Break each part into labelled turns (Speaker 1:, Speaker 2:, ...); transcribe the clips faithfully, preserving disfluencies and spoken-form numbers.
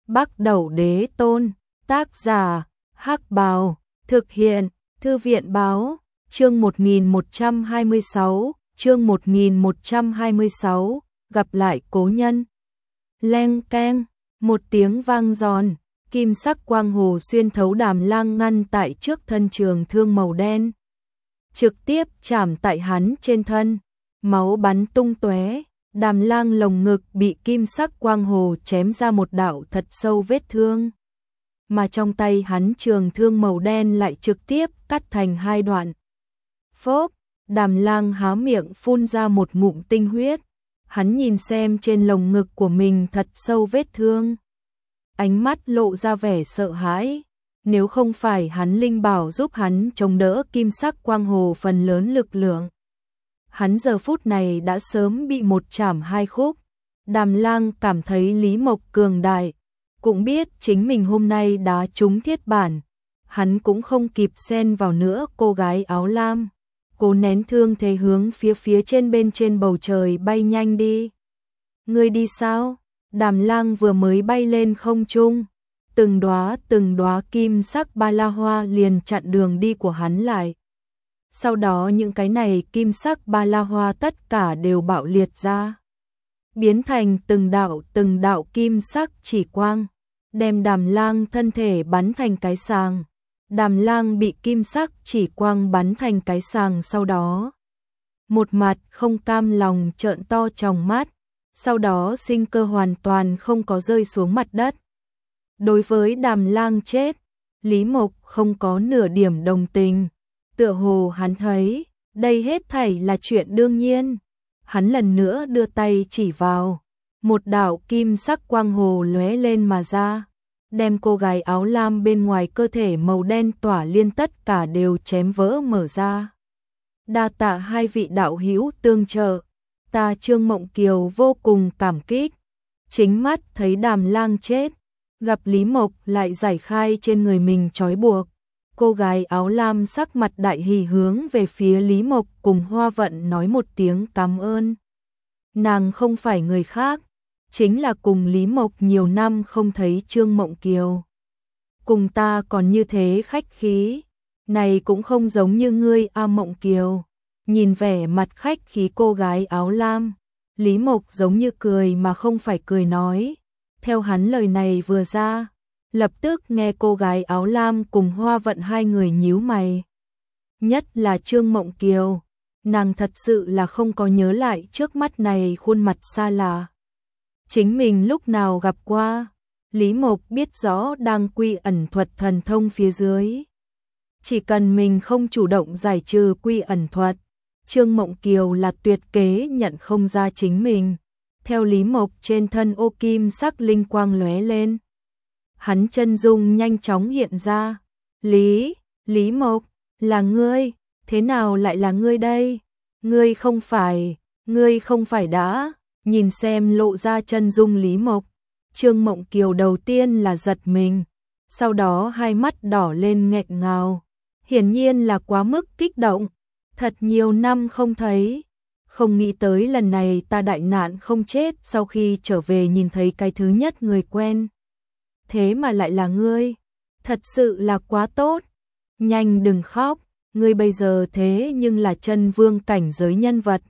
Speaker 1: Bắc Đẩu Đế Tôn, tác giả, Hắc Bào, thực hiện, Thư viện Báo, chương một nghìn một trăm hai mươi sáu, chương một nghìn một trăm hai mươi sáu, gặp lại cố nhân. Leng keng, một tiếng vang giòn, kim sắc quang hồ xuyên thấu Đàm Lang ngăn tại trước thân trường thương màu đen. Trực tiếp chạm tại hắn trên thân, máu bắn tung tóe. Đàm Lang lồng ngực bị kim sắc quang hồ chém ra một đạo thật sâu vết thương. Mà trong tay hắn trường thương màu đen lại trực tiếp cắt thành hai đoạn. Phốp, Đàm Lang há miệng phun ra một ngụm tinh huyết. Hắn nhìn xem trên lồng ngực của mình thật sâu vết thương. Ánh mắt lộ ra vẻ sợ hãi. Nếu không phải hắn linh bảo giúp hắn chống đỡ kim sắc quang hồ phần lớn lực lượng, hắn giờ phút này đã sớm bị một chảm hai khúc. Đàm Lang cảm thấy Lý Mộc cường đại, cũng biết chính mình hôm nay đá trúng thiết bản. Hắn cũng không kịp xen vào nữa cô gái áo lam. Cố nén thương thế hướng phía phía trên bên trên bầu trời bay nhanh đi. Ngươi đi sao? Đàm Lang vừa mới bay lên không trung, từng đóa từng đóa kim sắc ba la hoa liền chặn đường đi của hắn lại. Sau đó những cái này kim sắc ba la hoa tất cả đều bạo liệt ra, biến thành từng đạo từng đạo kim sắc chỉ quang, đem Đàm Lang thân thể bắn thành cái sàng. Đàm Lang bị kim sắc chỉ quang bắn thành cái sàng, sau đó một mặt không cam lòng trợn to tròng mắt, sau đó sinh cơ hoàn toàn không có rơi xuống mặt đất. Đối với Đàm Lang chết, Lý Mộc không có nửa điểm đồng tình, tựa hồ hắn thấy đây hết thảy là chuyện đương nhiên. Hắn lần nữa đưa tay chỉ vào, một đạo kim sắc quang hồ lóe lên mà ra, đem cô gái áo lam bên ngoài cơ thể màu đen tỏa liên tất cả đều chém vỡ mở ra. Đa tạ hai vị đạo hữu tương trợ, ta Trương Mộng Kiều vô cùng cảm kích. Chính mắt thấy Đàm Lang chết, gặp Lý Mộc lại giải khai trên người mình trói buộc, cô gái áo lam sắc mặt đại hỉ hướng về phía Lý Mộc cùng Hoa Vận nói một tiếng cảm ơn. Nàng không phải người khác, chính là cùng Lý Mộc nhiều năm không thấy Trương Mộng Kiều. Cùng ta còn như thế khách khí, này cũng không giống như ngươi a Mộng Kiều. Nhìn vẻ mặt khách khí cô gái áo lam, Lý Mộc giống như cười mà không phải cười nói. Theo hắn lời này vừa ra, lập tức nghe cô gái áo lam cùng Hoa Vận hai người nhíu mày. Nhất là Trương Mộng Kiều, nàng thật sự là không có nhớ lại trước mắt này khuôn mặt xa lạ. Chính mình lúc nào gặp qua. Lý Mộc biết rõ đang quy ẩn thuật thần thông phía dưới, chỉ cần mình không chủ động giải trừ quy ẩn thuật, Trương Mộng Kiều là tuyệt kế nhận không ra chính mình. Theo Lý Mộc trên thân ô kim sắc linh quang lóe lên, hắn chân dung nhanh chóng hiện ra. Lý, Lý Mộc, là ngươi, thế nào lại là ngươi đây? Ngươi không phải, ngươi không phải đã, nhìn xem lộ ra chân dung Lý Mộc. Trương Mộng Kiều đầu tiên là giật mình, sau đó hai mắt đỏ lên nghẹn ngào, hiển nhiên là quá mức kích động. Thật nhiều năm không thấy, không nghĩ tới lần này ta đại nạn không chết, sau khi trở về nhìn thấy cái thứ nhất người quen. Thế mà lại là ngươi, thật sự là quá tốt. Nhanh đừng khóc, ngươi bây giờ thế nhưng là chân vương cảnh giới nhân vật.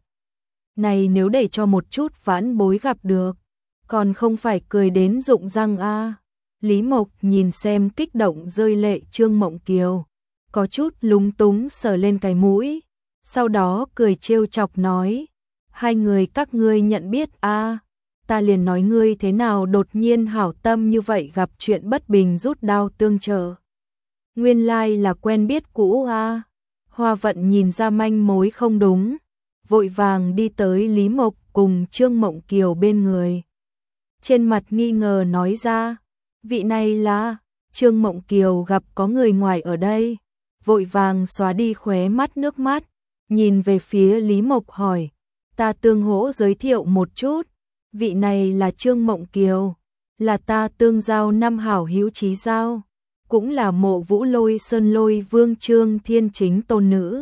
Speaker 1: Này nếu để cho một chút vãn bối gặp được, còn không phải cười đến rụng răng a. Lý Mộc nhìn xem kích động rơi lệ Trương Mộng Kiều, có chút lúng túng sờ lên cái mũi, sau đó cười trêu chọc nói, hai người các ngươi nhận biết a, ta liền nói ngươi thế nào đột nhiên hảo tâm như vậy, gặp chuyện bất bình rút đao tương trợ. Nguyên lai là quen biết cũ a. Hoa Vận nhìn ra manh mối không đúng, vội vàng đi tới Lý Mộc cùng Trương Mộng Kiều bên người. Trên mặt nghi ngờ nói ra, vị này là. Trương Mộng Kiều gặp có người ngoài ở đây, vội vàng xóa đi khóe mắt nước mắt, nhìn về phía Lý Mộc hỏi, ta tương hỗ giới thiệu một chút, vị này là Trương Mộng Kiều, là ta tương giao năm hảo hữu chí giao, cũng là Mộ Vũ Lôi Sơn Lôi Vương Trương Thiên Chính tôn nữ.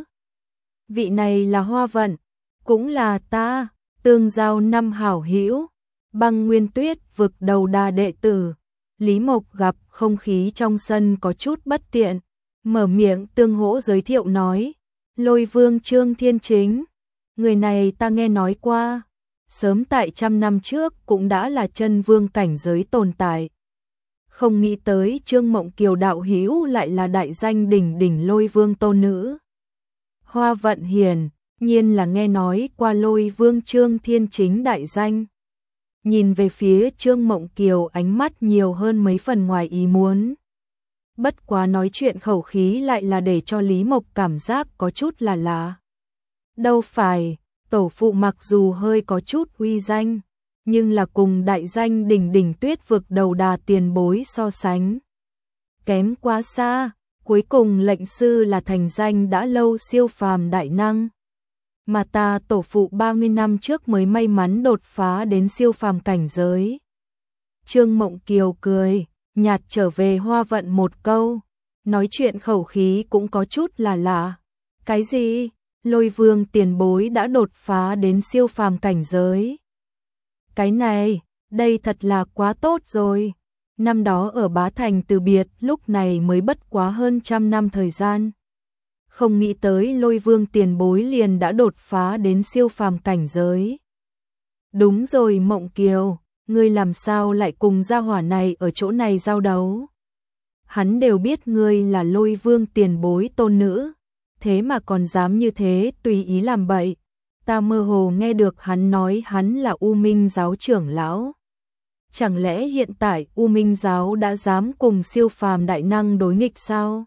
Speaker 1: Vị này là Hoa Vận, cũng là ta tương giao năm hảo hữu, Băng Nguyên Tuyết vực đầu đà đệ tử. Lý Mộc gặp không khí trong sân có chút bất tiện, mở miệng tương hỗ giới thiệu nói, Lôi Vương Trương Thiên Chính, người này ta nghe nói qua, sớm tại trăm năm trước cũng đã là chân vương cảnh giới tồn tại. Không nghĩ tới Trương Mộng Kiều đạo hữu lại là đại danh đỉnh đỉnh Lôi Vương tôn nữ. Hoa Vận Hiền, nhiên là nghe nói qua Lôi Vương Trương Thiên Chính đại danh. Nhìn về phía Trương Mộng Kiều ánh mắt nhiều hơn mấy phần ngoài ý muốn. Bất quá nói chuyện khẩu khí lại là để cho Lý Mộc cảm giác có chút là lạ. Đâu phải, tổ phụ mặc dù hơi có chút uy danh, nhưng là cùng đại danh đỉnh đỉnh Tuyết vực đầu đà tiền bối so sánh. Kém quá xa, cuối cùng lệnh sư là thành danh đã lâu siêu phàm đại năng. Mà ta tổ phụ ba mươi năm trước mới may mắn đột phá đến siêu phàm cảnh giới. Trương Mộng Kiều cười, nhạt trở về Hoa Vận một câu, nói chuyện khẩu khí cũng có chút là lạ. Cái gì? Lôi Vương tiền bối đã đột phá đến siêu phàm cảnh giới. Cái này, đây thật là quá tốt rồi. Năm đó ở Bá Thành từ biệt, lúc này mới bất quá hơn trăm năm thời gian. Không nghĩ tới Lôi Vương tiền bối liền đã đột phá đến siêu phàm cảnh giới. Đúng rồi Mộng Kiều, ngươi làm sao lại cùng gia hỏa này ở chỗ này giao đấu? Hắn đều biết ngươi là Lôi Vương tiền bối tôn nữ, thế mà còn dám như thế tùy ý làm bậy. Ta mơ hồ nghe được hắn nói hắn là U Minh giáo trưởng lão. Chẳng lẽ hiện tại U Minh giáo đã dám cùng siêu phàm đại năng đối nghịch sao?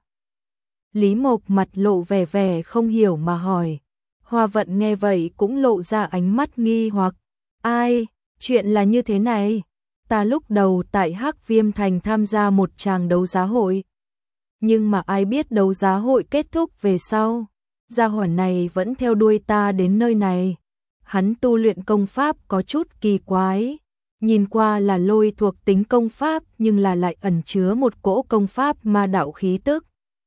Speaker 1: Lý Mộc mặt lộ vẻ vẻ không hiểu mà hỏi. Hoa Vận nghe vậy cũng lộ ra ánh mắt nghi hoặc. Ai, chuyện là như thế này. Ta lúc đầu tại Hắc Viêm Thành tham gia một tràng đấu giá hội. Nhưng mà ai biết đấu giá hội kết thúc về sau. Gia hỏa này vẫn theo đuôi ta đến nơi này. Hắn tu luyện công pháp có chút kỳ quái. Nhìn qua là lôi thuộc tính công pháp nhưng là lại ẩn chứa một cỗ công pháp ma đạo khí tức.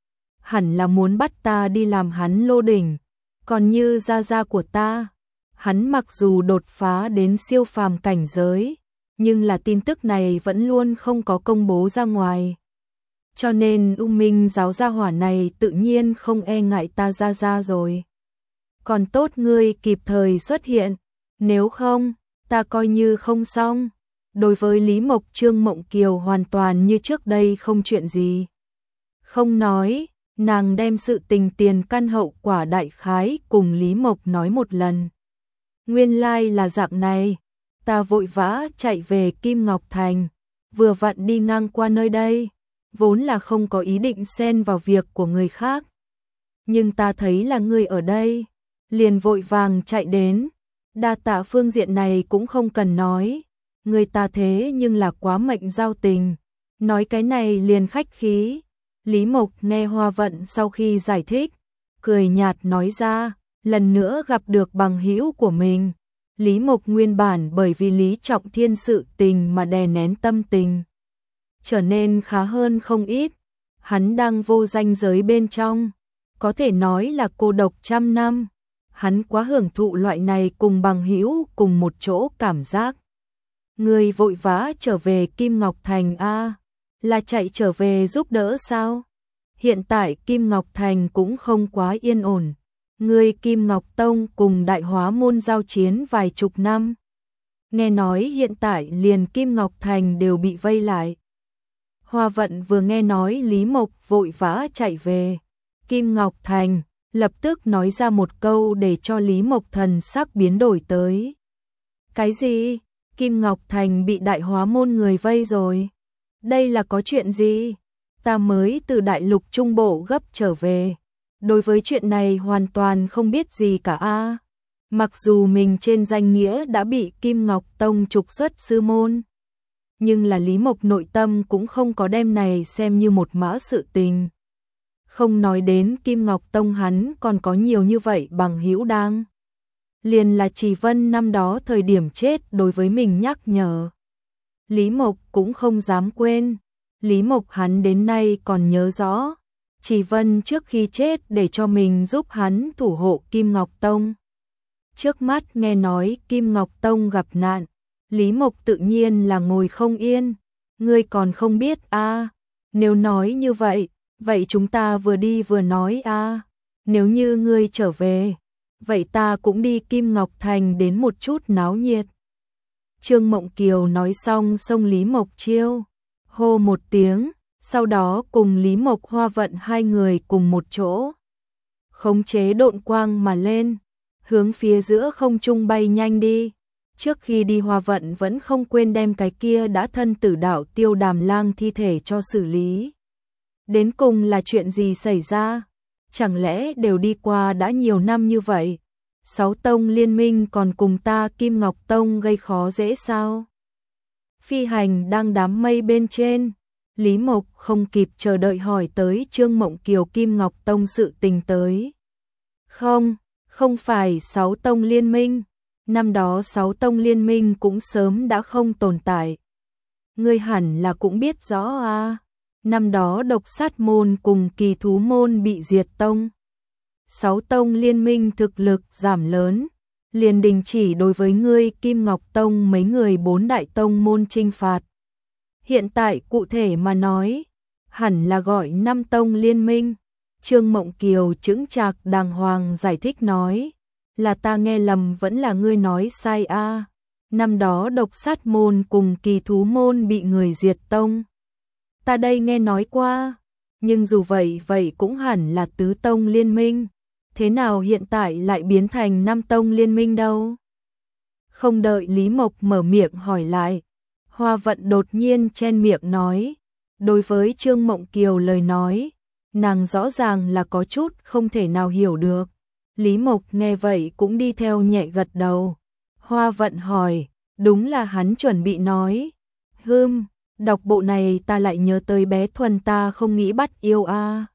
Speaker 1: Hẳn là muốn bắt ta đi làm hắn lô đỉnh. Còn như gia gia của ta, hắn mặc dù đột phá đến siêu phàm cảnh giới, nhưng là tin tức này vẫn luôn không có công bố ra ngoài. Cho nên U Minh giáo gia hỏa này tự nhiên không e ngại ta gia gia rồi. Còn tốt ngươi kịp thời xuất hiện, nếu không, ta coi như không xong. Đối với Lý Mộc, Trương Mộng Kiều hoàn toàn như trước đây không chuyện gì. Không nói, nàng đem sự tình tiền căn hậu quả đại khái cùng Lý Mộc nói một lần. Nguyên lai là dạng này, ta vội vã chạy về Kim Ngọc Thành, vừa vặn đi ngang qua nơi đây, vốn là không có ý định xen vào việc của người khác. Nhưng ta thấy là ngươi ở đây, liền vội vàng chạy đến, đa tạ phương diện này cũng không cần nói, người ta thế nhưng là quá mệnh giao tình, nói cái này liền khách khí. Lý Mộc nghe Hoa Vận sau khi giải thích, cười nhạt nói ra, lần nữa gặp được bằng hữu của mình. Lý Mộc nguyên bản bởi vì Lý Trọng Thiên sự tình mà đè nén tâm tình, trở nên khá hơn không ít. Hắn đang vô danh giới bên trong, có thể nói là cô độc trăm năm. Hắn quá hưởng thụ loại này cùng bằng hữu cùng một chỗ cảm giác. Người vội vã trở về Kim Ngọc Thành a, là chạy trở về giúp đỡ sao? Hiện tại Kim Ngọc Thành cũng không quá yên ổn. Người Kim Ngọc Tông cùng Đại Hóa Môn giao chiến vài chục năm. Nghe nói hiện tại liền Kim Ngọc Thành đều bị vây lại. Hoa Vận vừa nghe nói Lý Mộc vội vã chạy về Kim Ngọc Thành, lập tức nói ra một câu để cho Lý Mộc thần sắc biến đổi tới. Cái gì? Kim Ngọc Thành bị Đại Hóa Môn người vây rồi? Đây là có chuyện gì? Ta mới từ đại lục trung bộ gấp trở về. Đối với chuyện này hoàn toàn không biết gì cả a. Mặc dù mình trên danh nghĩa đã bị Kim Ngọc Tông trục xuất sư môn, nhưng là Lý Mộc nội tâm cũng không có đem này xem như một mã sự tình. Không nói đến Kim Ngọc Tông hắn còn có nhiều như vậy bằng hữu đang. Liền là Trì Vân năm đó thời điểm chết đối với mình nhắc nhở. Lý Mộc cũng không dám quên. Lý Mộc hắn đến nay còn nhớ rõ. Trì Vân trước khi chết để cho mình giúp hắn thủ hộ Kim Ngọc Tông. Trước mắt nghe nói Kim Ngọc Tông gặp nạn, Lý Mộc tự nhiên là ngồi không yên. Ngươi còn không biết a? Nếu nói như vậy, vậy chúng ta vừa đi vừa nói a. Nếu như ngươi trở về, vậy ta cũng đi Kim Ngọc Thành đến một chút náo nhiệt. Trương Mộng Kiều nói xong xông Lý Mộc Chiêu, hô một tiếng, sau đó cùng Lý Mộc Hoa Vận hai người cùng một chỗ. Khống chế độn quang mà lên, hướng phía giữa không trung bay nhanh đi. Trước khi đi Hoa Vận vẫn không quên đem cái kia đã thân tử đạo Tiêu Đàm Lang thi thể cho xử lý. Đến cùng là chuyện gì xảy ra? Chẳng lẽ đều đi qua đã nhiều năm như vậy? Sáu tông liên minh còn cùng ta Kim Ngọc Tông gây khó dễ sao? Phi hành đang đám mây bên trên, Lý Mộc không kịp chờ đợi hỏi tới Trương Mộng Kiều Kim Ngọc Tông sự tình tới. Không, không phải sáu tông liên minh, năm đó sáu tông liên minh cũng sớm đã không tồn tại. Ngươi hẳn là cũng biết rõ à, năm đó độc sát môn cùng kỳ thú môn bị diệt tông. Sáu tông liên minh thực lực giảm lớn, liền đình chỉ đối với ngươi Kim Ngọc Tông mấy người bốn đại tông môn trinh phạt. Hiện tại cụ thể mà nói, hẳn là gọi năm tông liên minh. Trương Mộng Kiều chững chạc đàng hoàng giải thích nói, là ta nghe lầm vẫn là ngươi nói sai a. À. Năm đó độc sát môn cùng kỳ thú môn bị người diệt tông. Ta đây nghe nói qua, nhưng dù vậy vậy cũng hẳn là tứ tông liên minh. Thế nào hiện tại lại biến thành năm tông liên minh đâu? Không đợi Lý Mộc mở miệng hỏi lại, Hoa Vận đột nhiên chen miệng nói, đối với Trương Mộng Kiều lời nói, nàng rõ ràng là có chút không thể nào hiểu được. Lý Mộc nghe vậy cũng đi theo nhẹ gật đầu. Hoa Vận hỏi, đúng là hắn chuẩn bị nói. Hừm, đọc bộ này ta lại nhớ tới bé Thuần ta không nghĩ bắt yêu a. À.